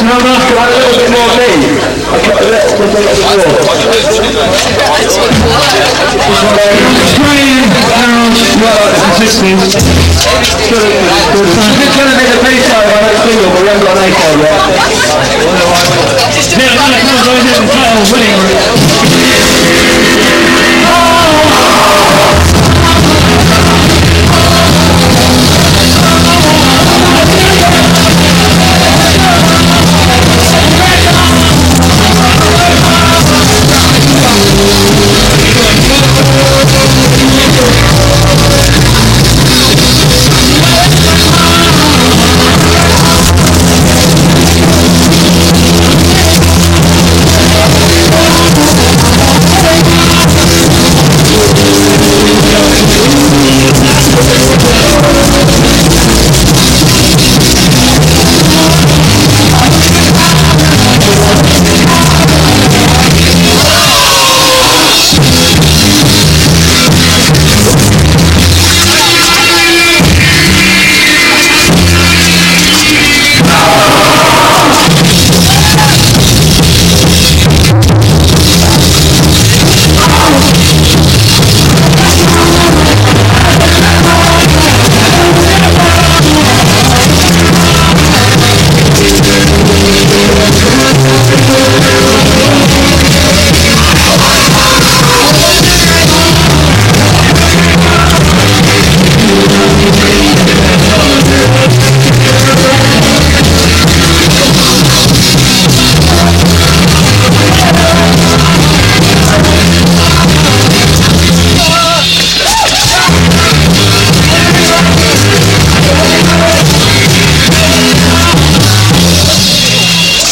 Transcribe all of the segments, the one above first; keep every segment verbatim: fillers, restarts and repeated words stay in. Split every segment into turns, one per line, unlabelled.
number, can I have a little bit more please? Okay, a little, just a little bit more. Australian Harold, well, assistants. Good, good. So I'm just going to make a piece out of that single, but we haven't got an A-card yet. Yeah, that comes right in the title, winning.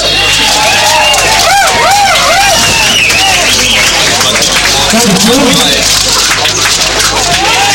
Thank you.